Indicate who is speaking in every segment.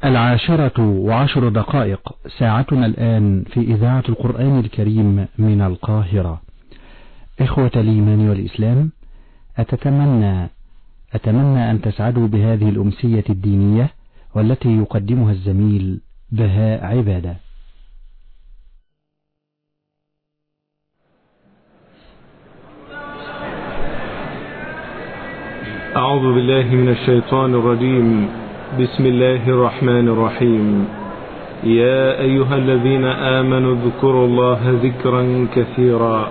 Speaker 1: 10:10 ساعتنا الآن في إذاعة القرآن الكريم من القاهرة. إخوة الإيمان والإسلام، أتمنى أن تسعدوا بهذه الأمسية الدينية والتي يقدمها الزميل بهاء عبادة.
Speaker 2: أعوذ بالله من الشيطان الرجيم. بسم الله الرحمن الرحيم. يا أيها الذين آمنوا اذكروا الله ذكرا كثيرا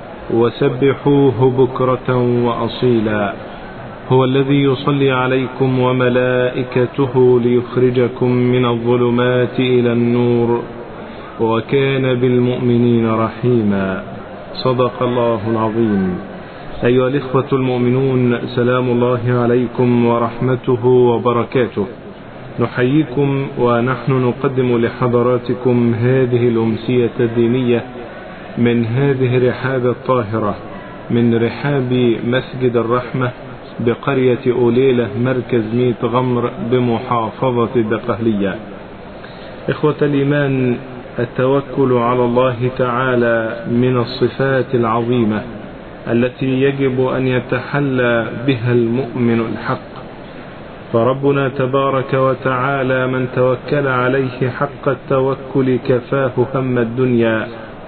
Speaker 2: وسبحوه بكرة وأصيلا. هو الذي يصلي عليكم وملائكته ليخرجكم من الظلمات إلى النور وكان بالمؤمنين رحيما. صدق الله العظيم. أيها الإخوة المؤمنون، سلام الله عليكم ورحمته وبركاته. نحييكم ونحن نقدم لحضراتكم هذه الأمسية الدينية من هذه الرحاب الطاهرة، من رحاب مسجد الرحمة بقرية أوليلة مركز ميت غمر بمحافظة الدقهلية. إخوة الإيمان، التوكل على الله تعالى من الصفات العظيمة التي يجب أن يتحلى بها المؤمن الحق، فربنا تبارك وتعالى من توكل عليه حق التوكل كفاه هم الدنيا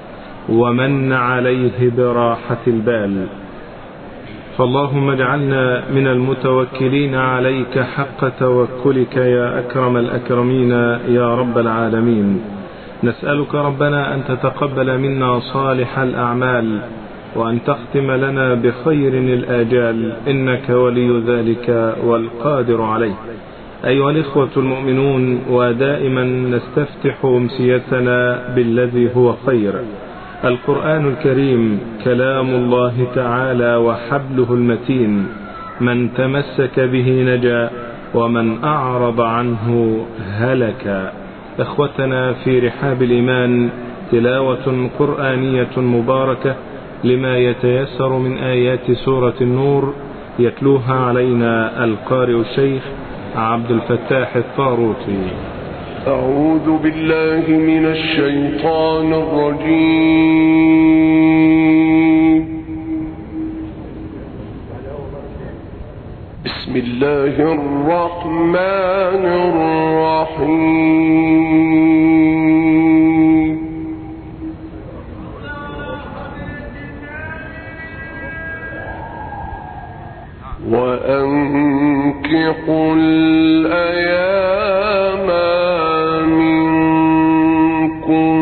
Speaker 2: ومن عليه براحة البال. فاللهم اجعلنا من المتوكلين عليك حق توكلك يا أكرم الأكرمين يا رب العالمين. نسألك ربنا أن تتقبل منا صالح الأعمال وأن تختم لنا بخير الآجال، إنك ولي ذلك والقادر عليه. أيها الإخوة المؤمنون، ودائما نستفتح أمسيتنا بالذي هو خير. القرآن الكريم كلام الله تعالى وحبله المتين، من تمسك به نجا ومن أعرض عنه هلك. إخوتنا في رحاب الإيمان، تلاوة قرآنية مباركة لما يتيسر من آيات سورة النور، يتلوها علينا القارئ الشيخ عبد الفتاح الطاروطي.
Speaker 3: أعوذ بالله من الشيطان الرجيم. بسم الله الرحمن الرحيم. وأنكحوا الأيام منكم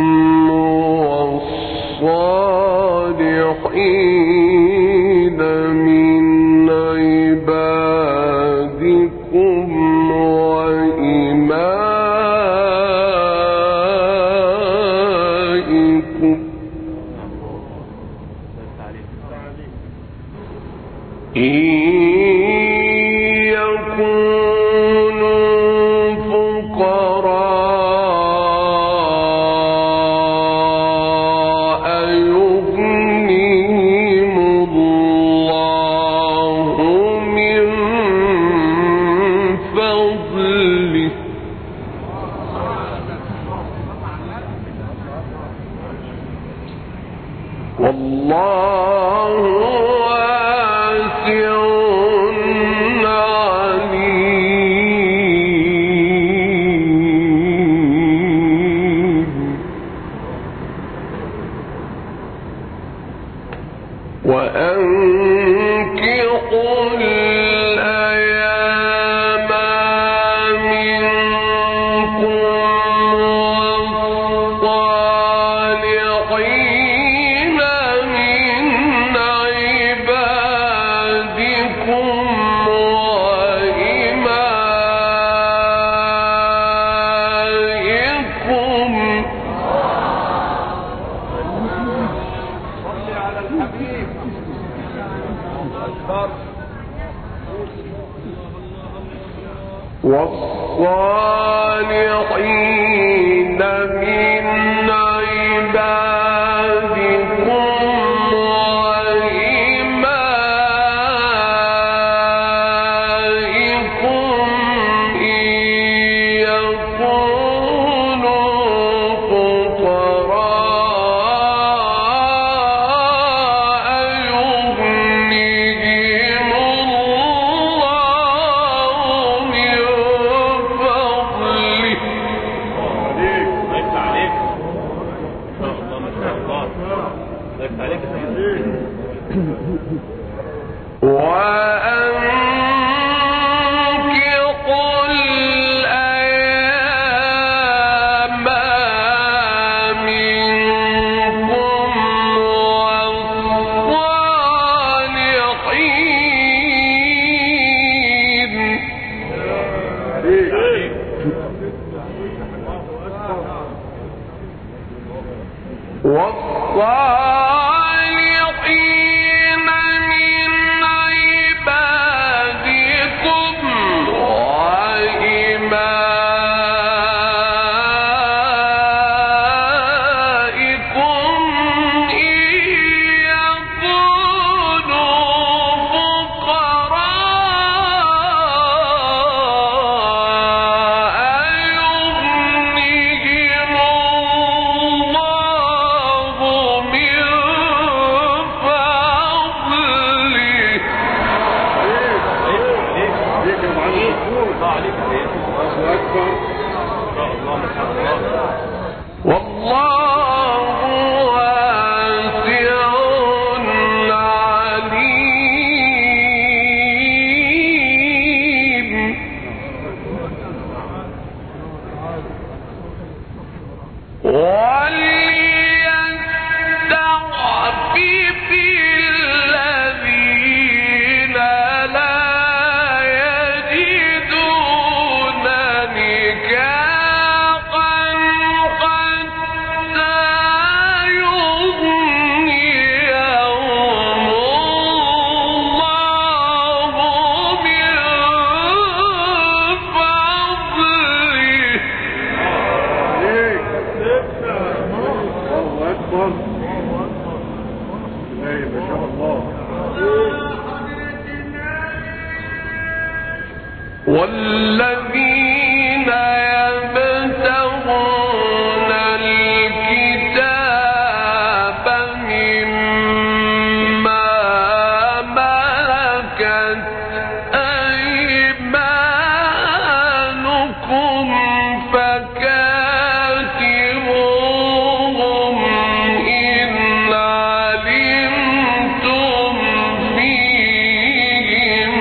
Speaker 3: والصالحين من عبادكم وإمائكم والصالحين من عبادكم وإمائكم إن يكونوا والذين يبتغون الكتاب مما ملكت أيمانكم فكاتبوهم إن علمتم فيهم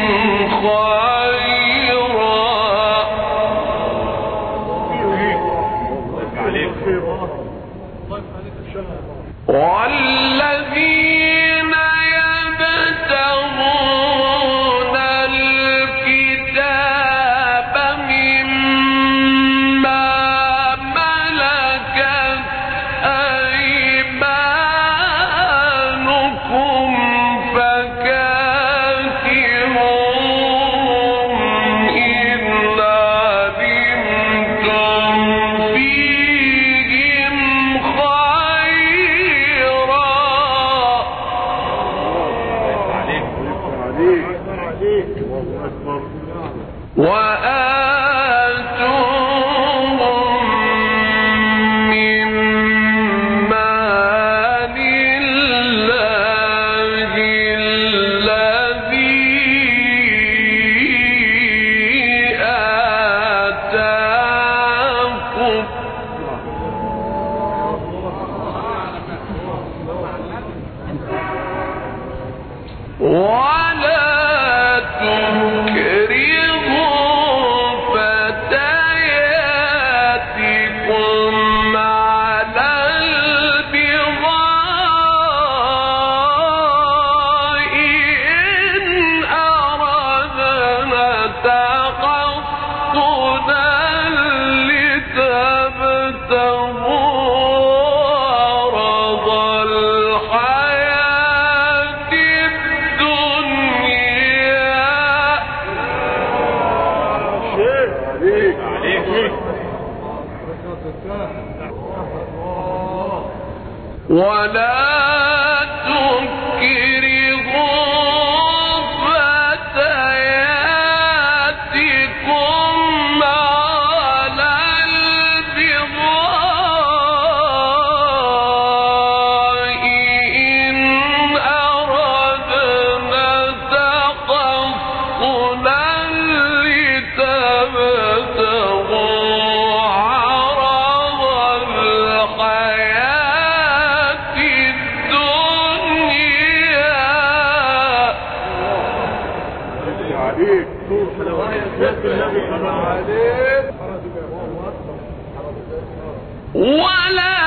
Speaker 3: والذين يبتغون الكتاب مما ملكت أيمانكم فكاتبوهم إن علمتم فيهم وآتوهم من مال الله الذي آتاكم ولا تكرهوا فتياتكم على البغاء إن أردنا تقصدا لتبتغوا عرض الحياة ولا تكرهوا فتياتكم على البغاء إن أردنا تقصدا لتبتغوا عرض الحياة ولا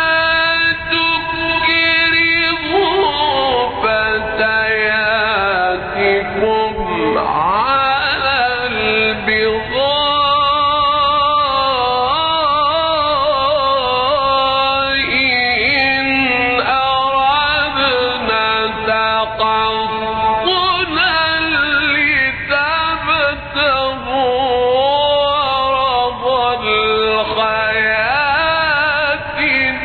Speaker 3: تكرهوا فتياتكم على البغاء إن أردنا تقصدا لتبتغوا عرض الحياة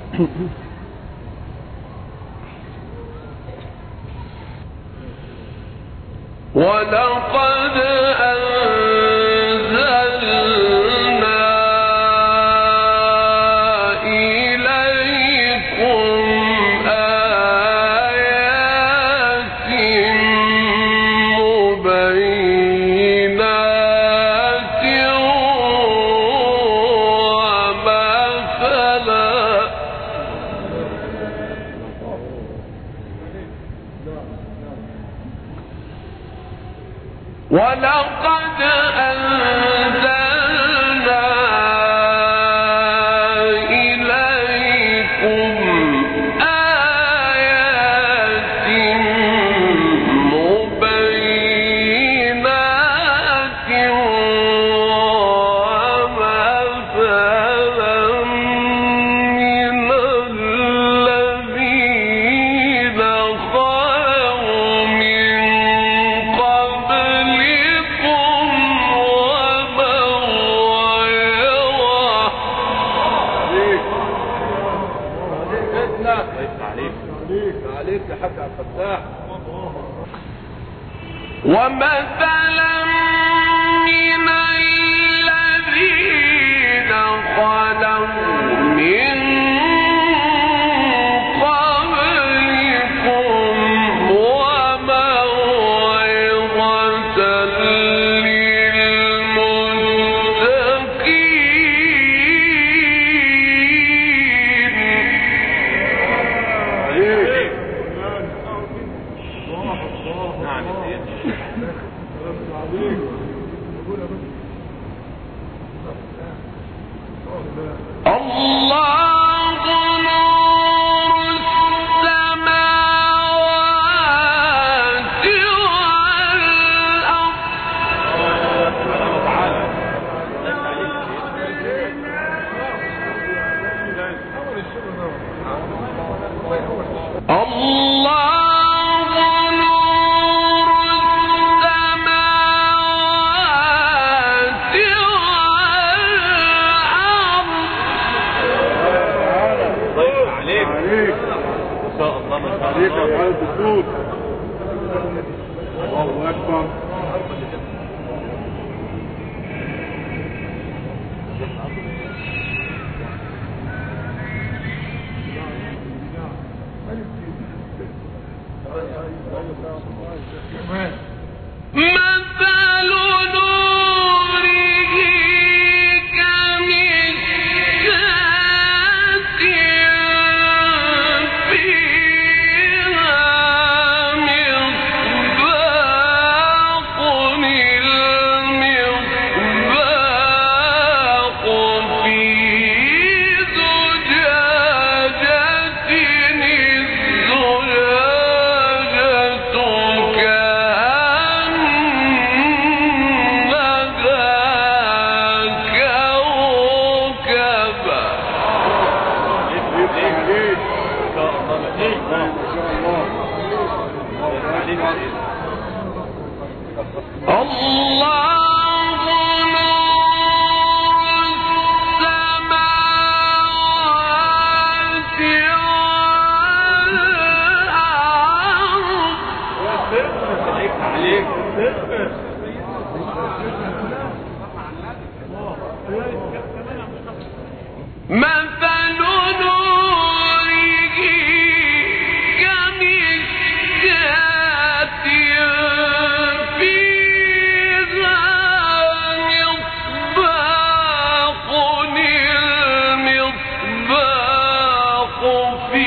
Speaker 3: ولقد أنزلنا إليكم آيات مبينات ولقد أنزلنا إليكم آيات مبينات ومثلا من الذين خلوا من قبلكم ومثلا من الذين خلوا من قبلكم وموعظة الله نور السماوات والأرض الله نور السماوات
Speaker 4: عليك يا معلم بالصوت. الله أكبر.
Speaker 3: مثل نوره كمشكاة فيها مصباح المصباح في زجاجة الله نور السماوات والأرض مثل نوره كمشكاة فيها مصباح المصباح في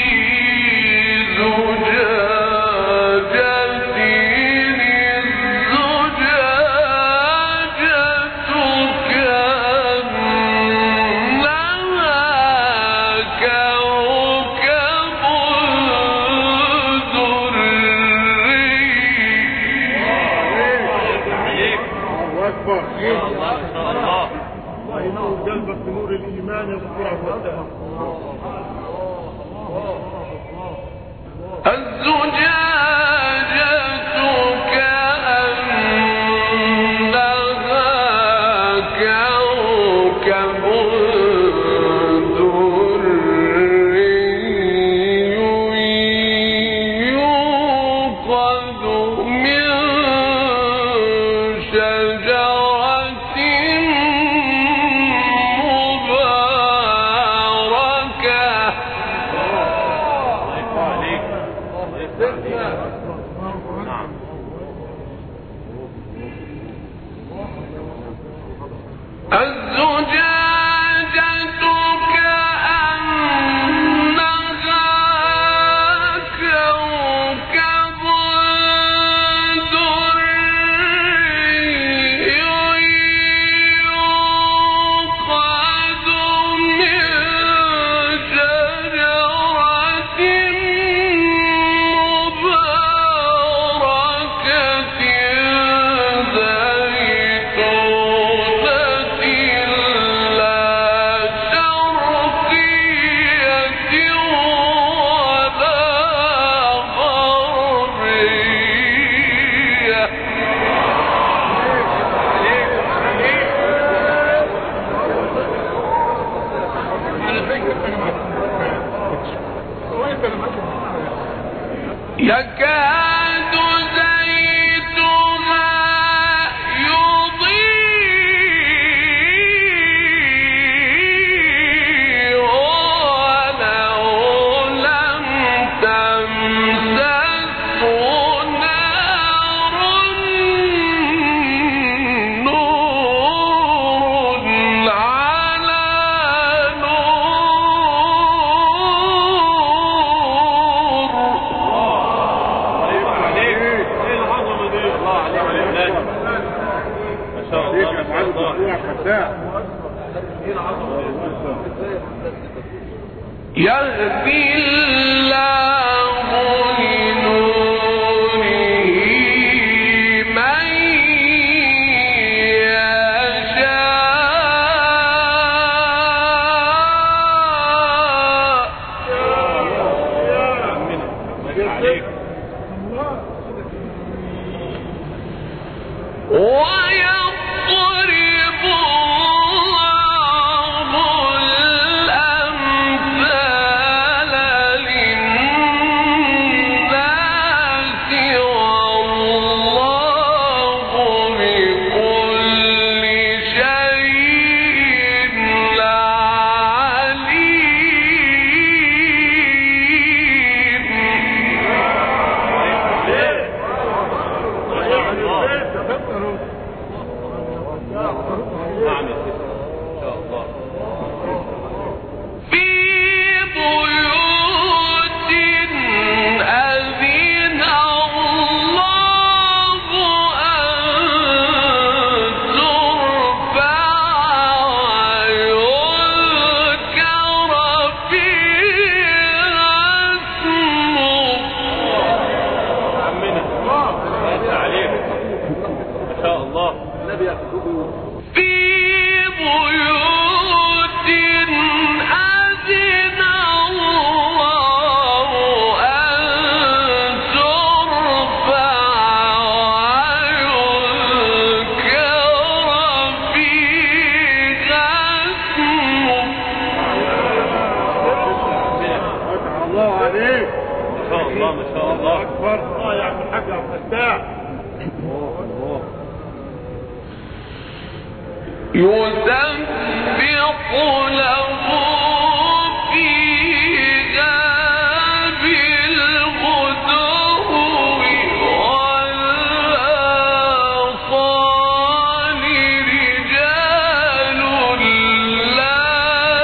Speaker 3: زجاجة
Speaker 4: الله ينور قلبك بنور الإيمان يا دكتور عبد الفتاح.
Speaker 3: الزجاجة كأنها كوكب دري يكاد زيتها يضيء ولو لم تمسسه نار نور على يهدي الله لنوره من يشاء ويضرب الله الأمثال للناس والله بكل شيء في بيوت أذن الله أن ترفع ويذكر فيها اسمه في بيوت أذن الله أن ترفع ويذكر فيها اسمه
Speaker 4: الله عليك ما شاء الله ما شاء الله اكبر يا عم الحاج عبد الفتاح
Speaker 3: يسبح له فيها بالغدو والآصال رجال لا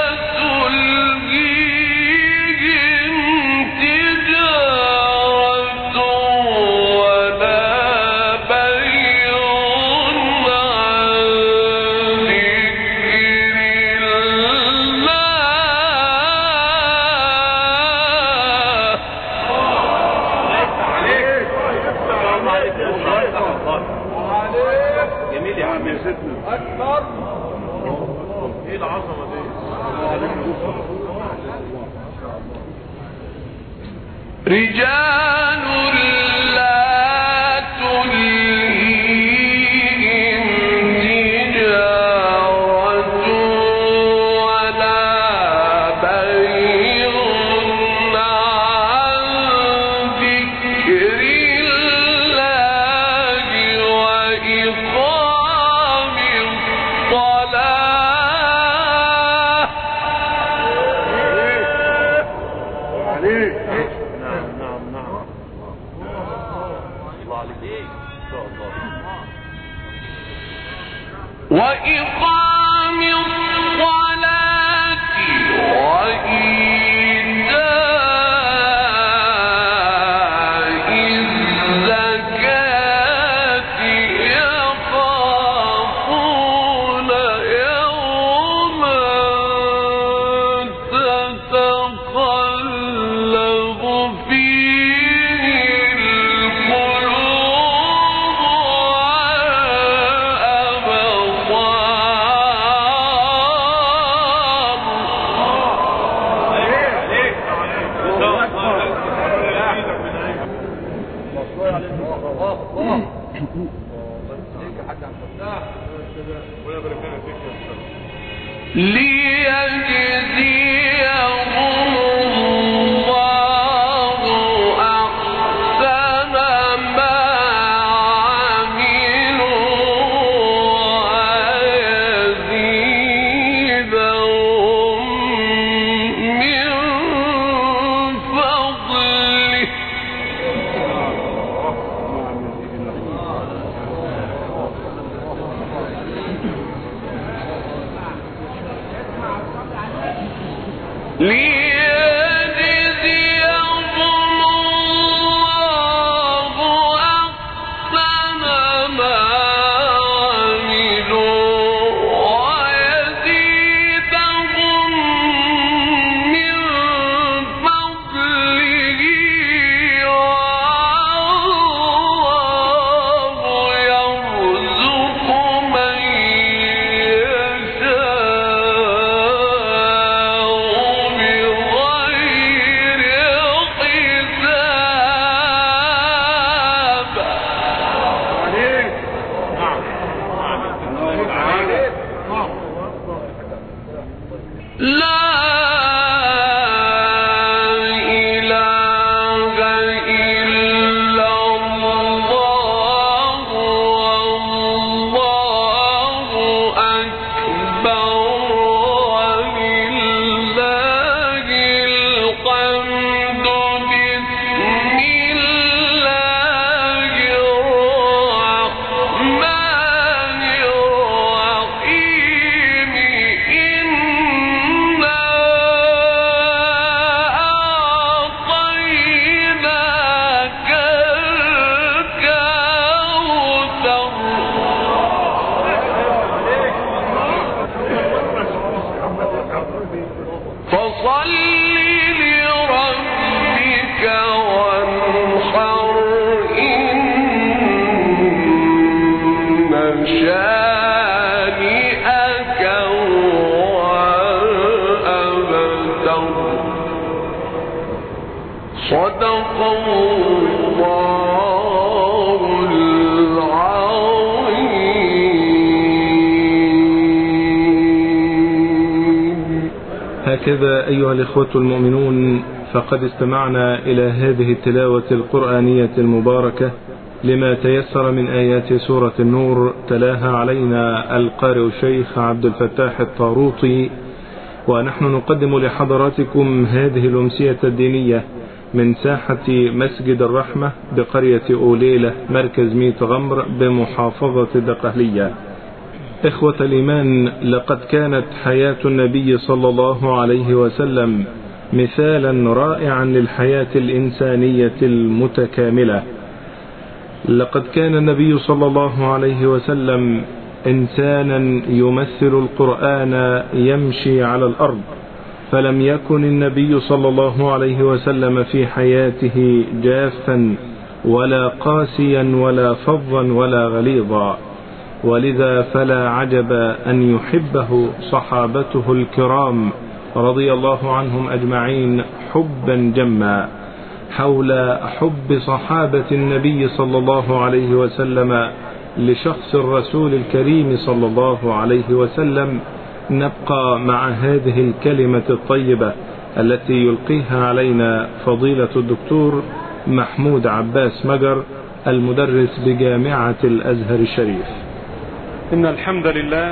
Speaker 3: تلهيهم تجارة ولا بيع عن
Speaker 4: جميل يا عم اكبر ايه العظمه دي
Speaker 3: رجال لا تلهيهم تجارة ولا بيع عن ذكر الله وإقام الصلاة
Speaker 4: عليك نعم الله عليك ان شاء الله
Speaker 3: وإقام الصلاة وإيتاء الزكاة يخافون يوما تتقلب فيه القلوب ليجزي
Speaker 2: هكذا أيها الإخوة المؤمنون، فقد استمعنا إلى هذه التلاوة القرآنية المباركة لما تيسر من آيات سورة النور، تلاها علينا القارئ الشيخ عبد الفتاح الطاروطي، ونحن نقدم لحضراتكم هذه الأمسية الدينية من ساحة مسجد الرحمة بقرية أوليلة مركز ميت غمر بمحافظة الدقهلية. إخوة الإيمان، لقد كانت حياة النبي صلى الله عليه وسلم مثالا رائعا للحياة الإنسانية المتكاملة. لقد كان النبي صلى الله عليه وسلم إنسانا يمثل القرآن يمشي على الأرض، فلم يكن النبي صلى الله عليه وسلم في حياته جافا ولا قاسيا ولا فظا ولا غليظا، ولذا فلا عجب أن يحبه صحابته الكرام رضي الله عنهم أجمعين حبا جما. حول حب صحابة النبي صلى الله عليه وسلم لشخص الرسول الكريم صلى الله عليه وسلم نبقى مع هذه الكلمة الطيبة التي يلقيها علينا فضيلة الدكتور محمود عباس مجر المدرس بجامعة الأزهر الشريف.
Speaker 5: إن الحمد لله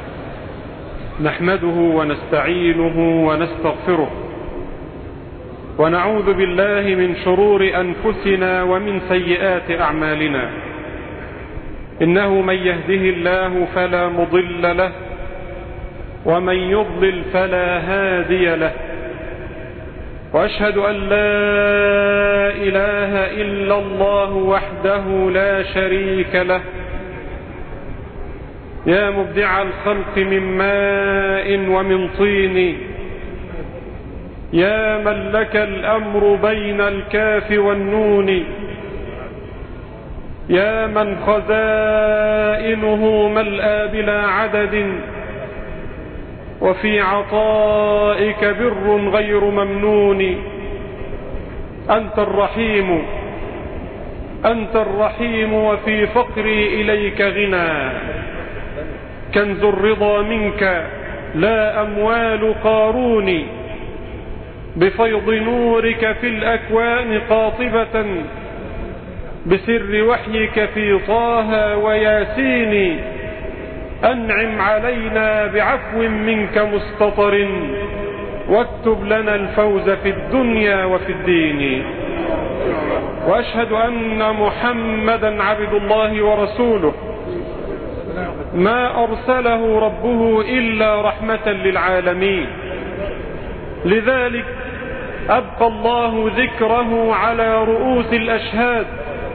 Speaker 5: نحمده ونستعينه ونستغفره، ونعوذ بالله من شرور أنفسنا ومن سيئات أعمالنا. إنه من يهده الله فلا مضل له، ومن يضلل فلا هادي له، وأشهد أن لا إله إلا الله وحده لا شريك له. يا مبدع الخلق من ماء ومن طين، يا من لك الأمر بين الكاف والنون، يا من خزائنه ملأى بلا عدد، وفي عطائك بر غير ممنون. أنت الرحيم، أنت الرحيم، وفي فقري إليك غنى. كنز الرضا منك لا أموال قارون، بفيض نورك في الأكوان قاطبة، بسر وحيك في طه وياسين. أنعم علينا بعفو منك مستطر، واكتب لنا الفوز في الدنيا وفي الدين. وأشهد أن محمدا عبد الله ورسوله، ما أرسله ربه إلا رحمة للعالمين. لذلك أبقى الله ذكره على رؤوس الأشهاد،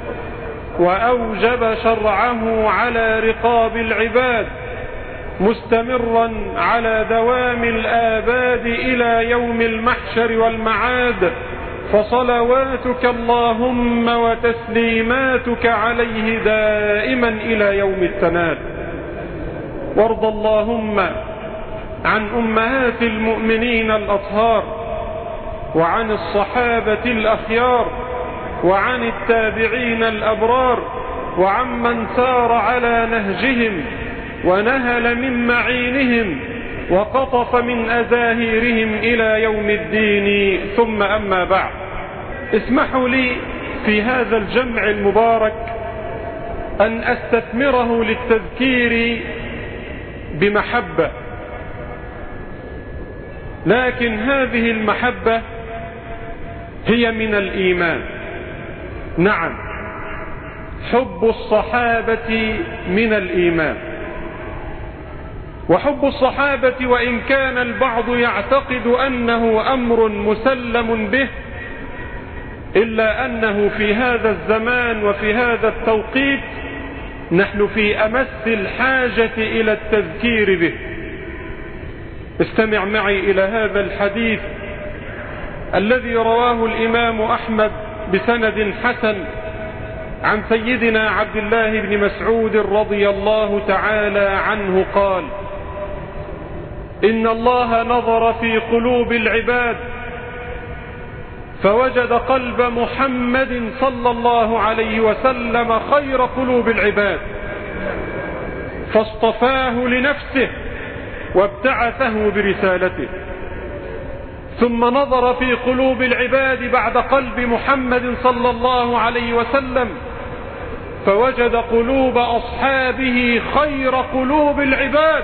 Speaker 5: وأوجب شرعه على رقاب العباد، مستمرا على دوام الآباد إلى يوم المحشر والمعاد. فصلواتك اللهم وتسليماتك عليه دائما إلى يوم التناد. وارض اللهم عن أمهات المؤمنين الأطهار، وعن الصحابة الأخيار، وعن التابعين الأبرار، وعمن سار على نهجهم ونهل من معينهم وقطف من أزاهيرهم إلى يوم الدين. ثم أما بعد، اسمحوا لي في هذا الجمع المبارك أن أستثمره للتذكير بمحبة، لكن هذه المحبة هي من الإيمان. نعم، حب الصحابة من الإيمان. وحب الصحابة وإن كان البعض يعتقد أنه أمر مسلم به، إلا أنه في هذا الزمان وفي هذا التوقيت نحن في أمس الحاجة إلى التذكير به. استمع معي إلى هذا الحديث الذي رواه الإمام أحمد بسند حسن عن سيدنا عبد الله بن مسعود رضي الله تعالى عنه قال: إن الله نظر في قلوب العباد فوجد قلب محمد صلى الله عليه وسلم خير قلوب العباد، فاصطفاه لنفسه وابتعثه برسالته. ثم نظر في قلوب العباد بعد قلب محمد صلى الله عليه وسلم فوجد قلوب أصحابه خير قلوب العباد،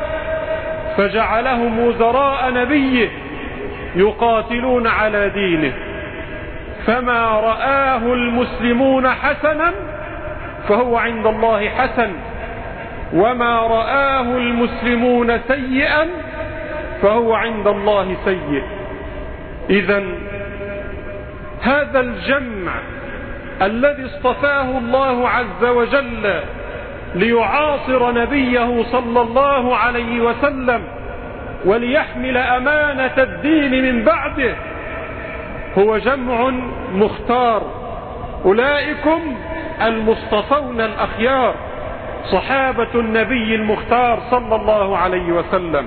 Speaker 5: فجعلهم وزراء نبيه يقاتلون على دينه. فما رآه المسلمون حسنا فهو عند الله حسن، وما رآه المسلمون سيئا فهو عند الله سيء. إذن هذا الجمع الذي اصطفاه الله عز وجل ليعاصر نبيه صلى الله عليه وسلم وليحمل أمانة الدين من بعده هو جمع مختار. أولئكم المصطفون الأخيار، صحابة النبي المختار صلى الله عليه وسلم.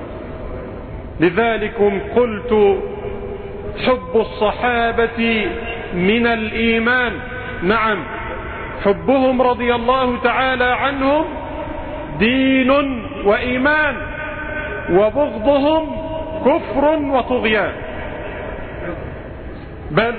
Speaker 5: لذلك قلت حب الصحابة من الإيمان. نعم، حبهم رضي الله تعالى عنهم دين وإيمان، وبغضهم كفر وطغيان. بل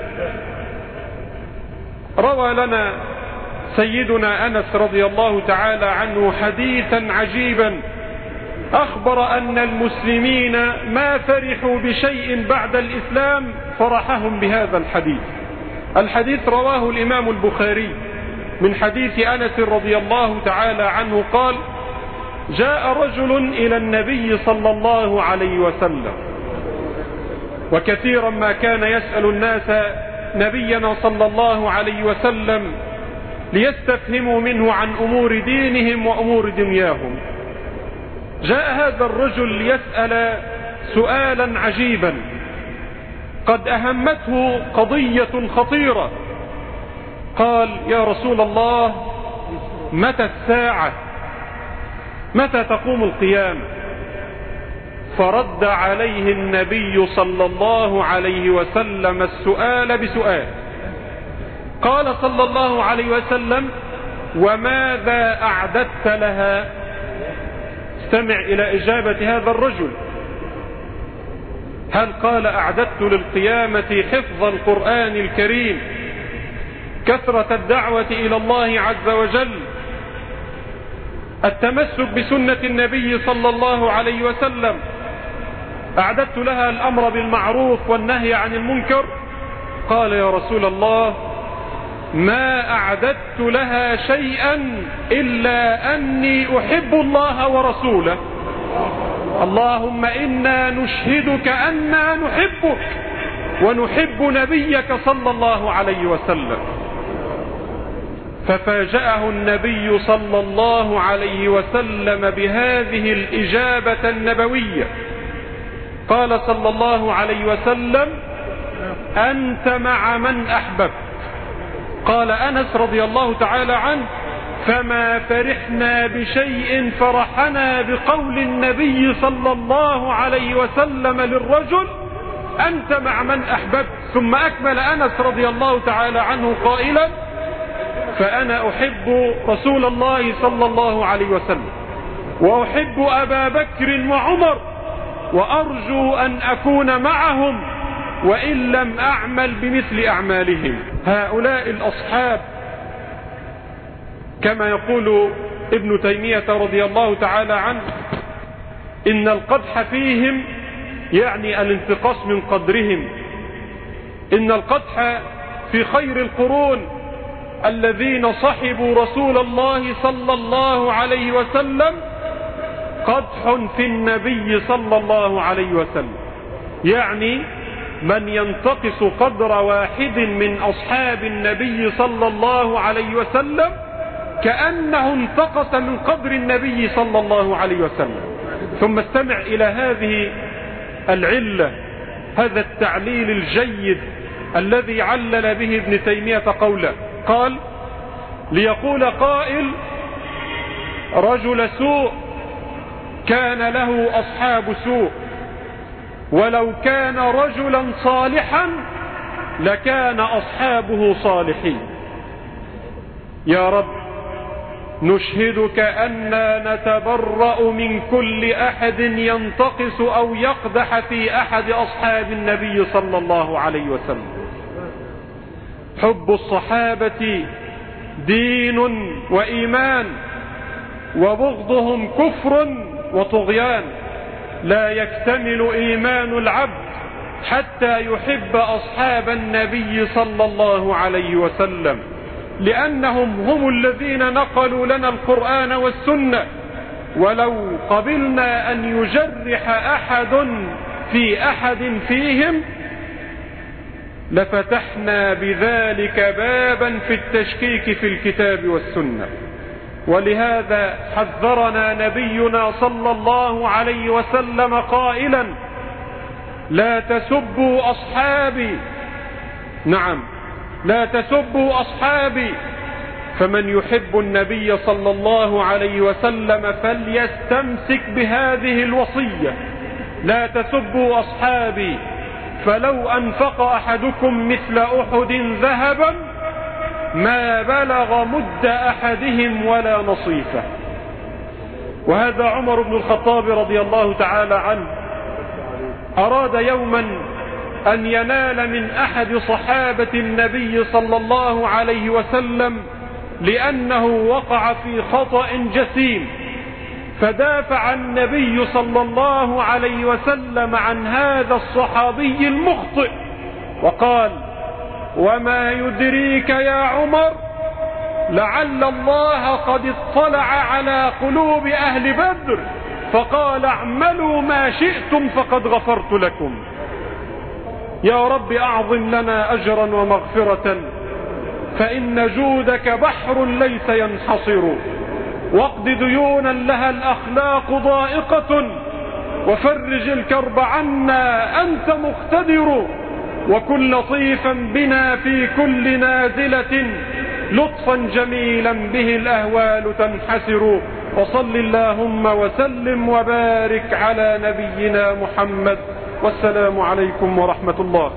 Speaker 5: روى لنا سيدنا أنس رضي الله تعالى عنه حديثا عجيبا، أخبر أن المسلمين ما فرحوا بشيء بعد الإسلام فرحهم بهذا الحديث. الحديث رواه الإمام البخاري من حديث أنس رضي الله تعالى عنه قال: جاء رجل إلى النبي صلى الله عليه وسلم، وكثيرا ما كان يسأل الناس نبينا صلى الله عليه وسلم ليستفهموا منه عن أمور دينهم وأمور دنياهم. جاء هذا الرجل ليسأل سؤالا عجيبا قد أهمته قضية خطيرة. قال: يا رسول الله، متى الساعة؟ متى تقوم القيامة؟ فرد عليه النبي صلى الله عليه وسلم السؤال بسؤال. قال صلى الله عليه وسلم: وماذا أعددت لها؟ استمع إلى إجابة هذا الرجل. هل قال: أعددت للقيامة حفظ القرآن الكريم، كثرة الدعوة إلى الله عز وجل، التمسك بسنة النبي صلى الله عليه وسلم، أعددت لها الأمر بالمعروف والنهي عن المنكر؟ قال: يا رسول الله، ما أعددت لها شيئا إلا أني أحب الله ورسوله. اللهم إنا نشهدك أننا نحبك ونحب نبيك صلى الله عليه وسلم. ففاجأه النبي صلى الله عليه وسلم بهذه الإجابة النبوية. قال صلى الله عليه وسلم: أنت مع من أحببت. قال أنس رضي الله تعالى عنه: فما فرحنا بشيء فرحنا بقول النبي صلى الله عليه وسلم للرجل: أنت مع من أحببت. ثم أكمل أنس رضي الله تعالى عنه قائلا: فأنا أحب رسول الله صلى الله عليه وسلم، وأحب أبا بكر وعمر، وأرجو أن أكون معهم وإن لم أعمل بمثل أعمالهم. هؤلاء الأصحاب كما يقول ابن تيمية رضي الله تعالى عنه: إن القدح فيهم يعني الانتقاص من قدرهم. إن القدح في خير القرون الذين صحبوا رسول الله صلى الله عليه وسلم قدح في النبي صلى الله عليه وسلم، يعني من ينتقص قدر واحد من أصحاب النبي صلى الله عليه وسلم كأنه انتقص من قدر النبي صلى الله عليه وسلم. ثم استمع إلى هذه العلة، هذا التعليل الجيد الذي علل به ابن تيمية قوله. قال: ليقول قائل: رجل سوء كان له أصحاب سوء، ولو كان رجلا صالحا لكان أصحابه صالحين. يا رب، نشهدك أننا نتبرأ من كل أحد ينتقص أو يقدح في أحد أصحاب النبي صلى الله عليه وسلم. حب الصحابة دين وإيمان، وبغضهم كفر وطغيان. لا يكتمل إيمان العبد حتى يحب أصحاب النبي صلى الله عليه وسلم، لأنهم هم الذين نقلوا لنا القرآن والسنة. ولو قبلنا أن يجرح أحد في أحد فيهم لفتحنا بذلك بابا في التشكيك في الكتاب والسنة. ولهذا حذرنا نبينا صلى الله عليه وسلم قائلا: لا تسبوا أصحابي. نعم، لا تسبوا أصحابي. فمن يحب النبي صلى الله عليه وسلم فليستمسك بهذه الوصية: لا تسبوا أصحابي، فلو أنفق أحدكم مثل أحد ذهبا ما بلغ مد أحدهم ولا نصيفه. وهذا عمر بن الخطاب رضي الله تعالى عنه أراد يوما أن ينال من أحد صحابة النبي صلى الله عليه وسلم لأنه وقع في خطأ جسيم، فدافع النبي صلى الله عليه وسلم عن هذا الصحابي المخطئ وقال: وما يدريك يا عمر لعل الله قد اطلع على قلوب أهل بدر فقال: اعملوا ما شئتم فقد غفرت لكم. يا رب أعظم لنا أجرا ومغفرة، فإن جودك بحر ليس ينحصر، واقض ديونا لها الأخلاق ضائقة، وفرج الكرب عنا أنت مقتدر، وكن لطيفا بنا في كل نازلة لطفا جميلا به الأهوال تنحسر. وصل اللهم وسلم وبارك على نبينا محمد، والسلام عليكم ورحمة الله.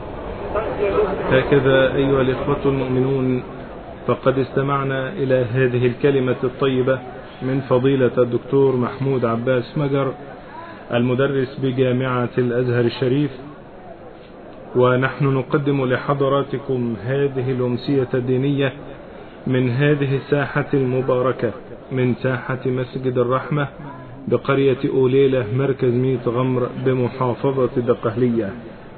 Speaker 2: هكذا أيها الإخوة المؤمنون، فقد استمعنا إلى هذه الكلمة الطيبة من فضيلة الدكتور محمود عباس مجر، المدرس بجامعة الأزهر الشريف، ونحن نقدم لحضراتكم هذه الأمسية الدينية من هذه الساحة المباركة، من ساحة مسجد الرحمة بقرية أوليلة مركز ميت غمر بمحافظة الدقهلية.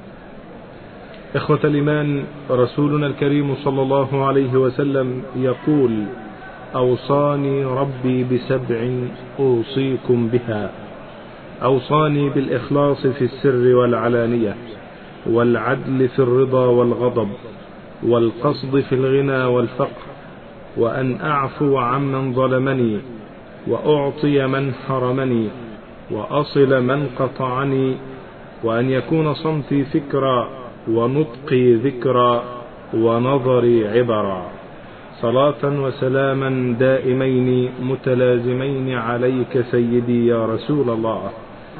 Speaker 2: إخوة الإيمان، رسولنا الكريم صلى الله عليه وسلم يقول: أوصاني ربي ب7 أوصيكم بها. أوصاني بالإخلاص في السر والعلانية، والعدل في الرضا والغضب، والقصد في الغنى والفقر، وأن أعفو عمن ظلمني، وأعطي من حرمني، وأصل من قطعني، وأن يكون صمتي فكرا، ونطقي ذكرا، ونظري عبرا. صلاة وسلاما دائمين متلازمين عليك سيدي يا رسول الله.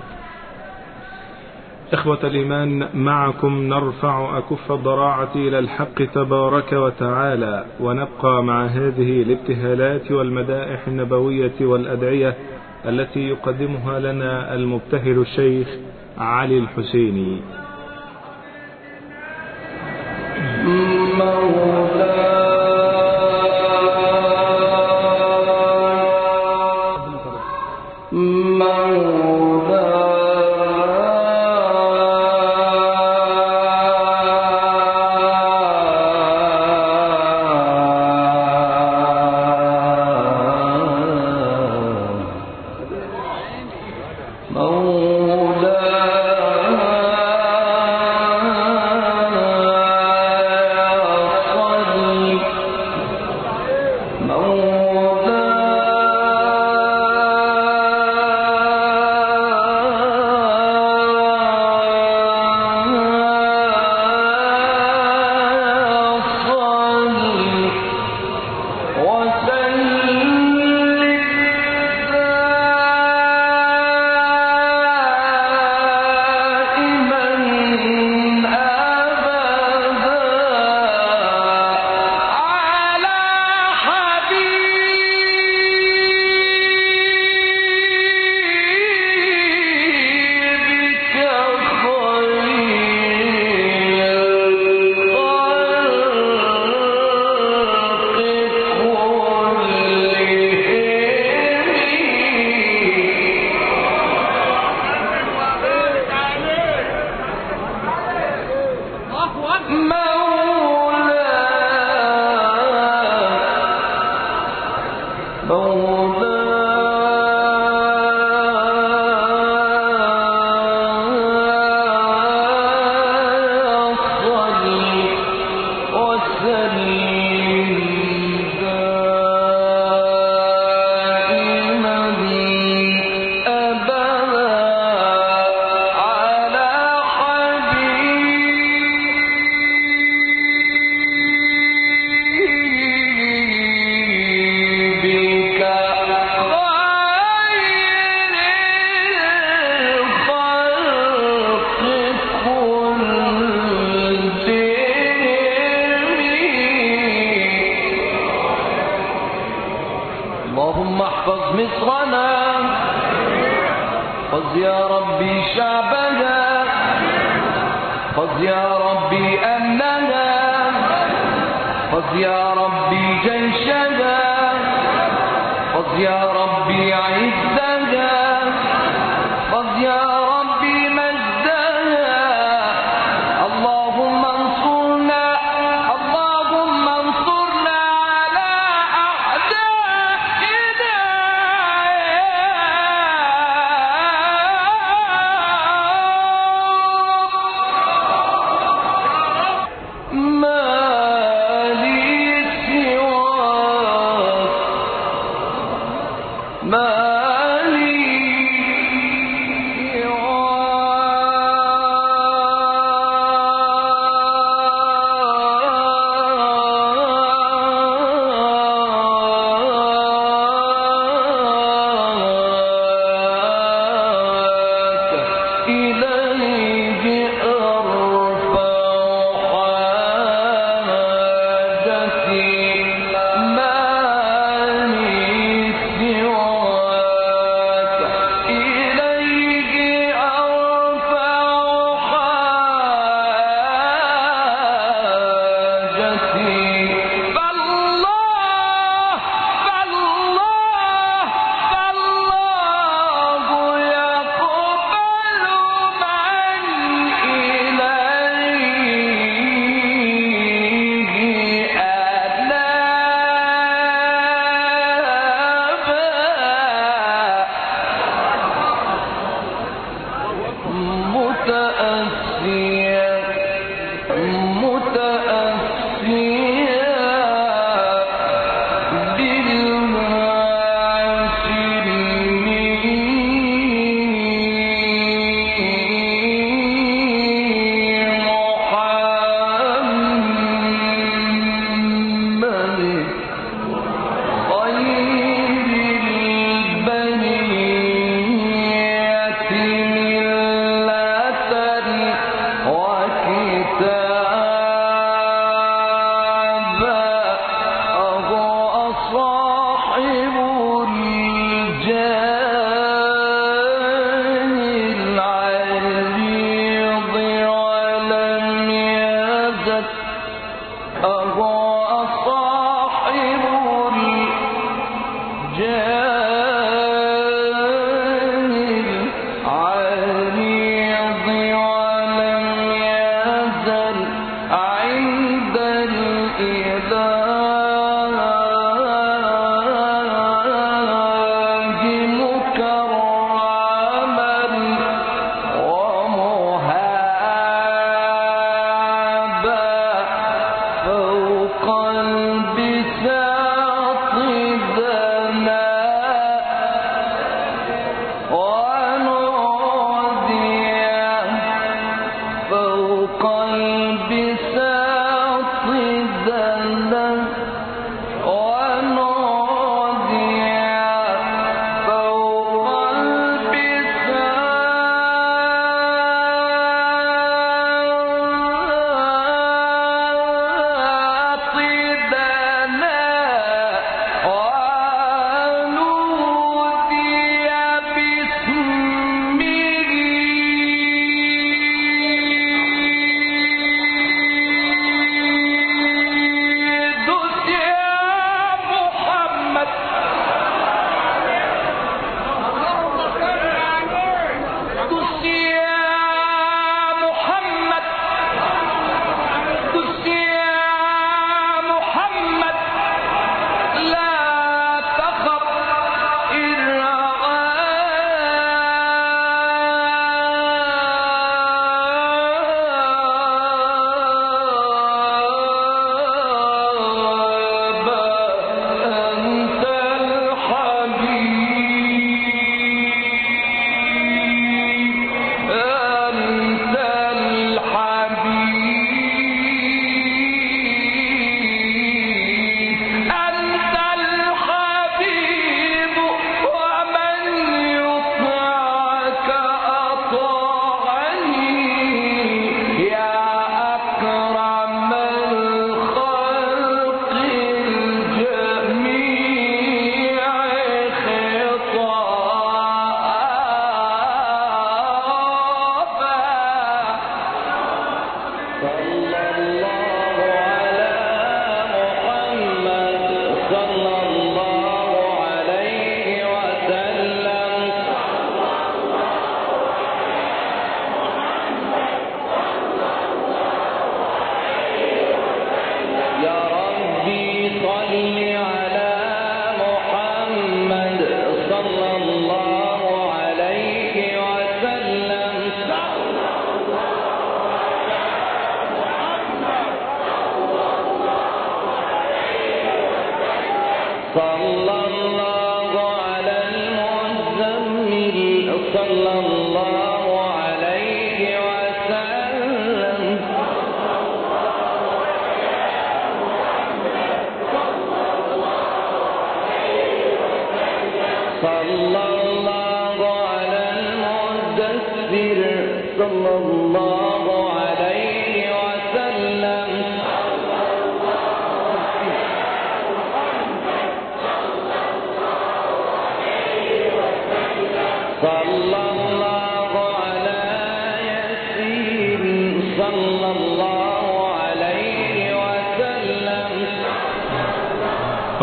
Speaker 2: إخوة الإيمان، معكم نرفع أكف الضراعة إلى الحق تبارك وتعالى، ونبقى مع هذه الابتهالات والمدائح النبوية والأدعية التي يقدمها لنا المبتهل الشيخ علي الحسيني.
Speaker 6: اللهم احفظ مصرنا، احفظ يا ربي شعبنا، احفظ يا ربي أمننا، احفظ يا ربي جيشنا، احفظ يا ربي عزنا، احفظ يا ربي مجدنا. اللهم انصرنا، اللهم انصرنا على أعدائنا. ما لي سواك، ما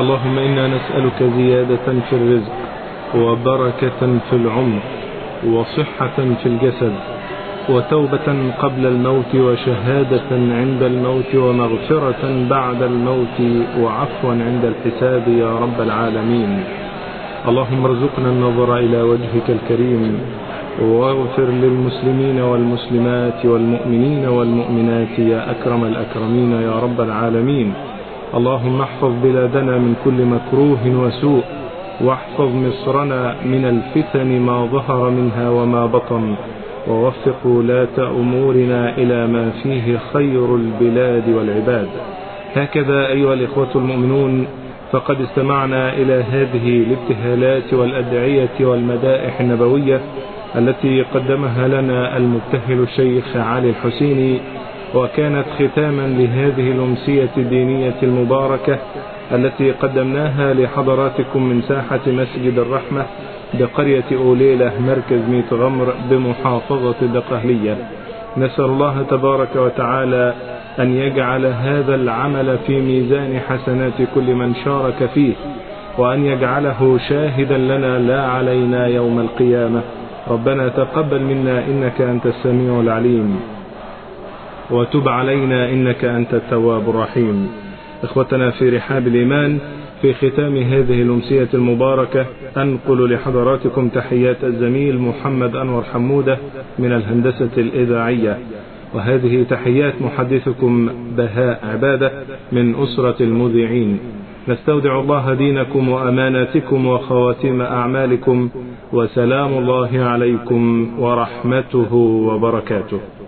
Speaker 2: اللهم إنا نسألك زيادة في الرزق وبركة في العمر وصحة في الجسد وتوبة قبل الموت وشهادة عند الموت ومغفرة بعد الموت وعفوا عند الحساب يا رب العالمين. اللهم ارزقنا النظر إلى وجهك الكريم واغفر للمسلمين والمسلمات والمؤمنين والمؤمنات يا أكرم الأكرمين يا رب العالمين. اللهم احفظ بلادنا من كل مكروه وسوء، واحفظ مصرنا من الفتن ما ظهر منها وما بطن، ووفق ولاة أمورنا إلى ما فيه خير البلاد والعباد. هكذا أيها الإخوة المؤمنون، فقد استمعنا إلى هذه الابتهالات والأدعية والمدائح النبوية التي قدمها لنا المبتهل الشيخ علي الحسيني، وكانت ختاما لهذه الأمسية الدينية المباركة التي قدمناها لحضراتكم من ساحة مسجد الرحمة بقرية أوليلة مركز ميت غمر بمحافظة الدقهلية. نسأل الله تبارك وتعالى أن يجعل هذا العمل في ميزان حسنات كل من شارك فيه، وأن يجعله شاهدا لنا لا علينا يوم القيامة. ربنا تقبل منا إنك أنت السميع العليم، وتب علينا إنك أنت التواب الرحيم. إخوتنا في رحاب الإيمان، في ختام هذه الأمسية المباركة أنقل لحضراتكم تحيات الزميل محمد أنور حمودة من الهندسة الإذاعية، وهذه تحيات محدثكم بهاء عبادة من أسرة المذيعين. نستودع الله دينكم وأماناتكم وخواتيم أعمالكم، وسلام الله عليكم ورحمته وبركاته.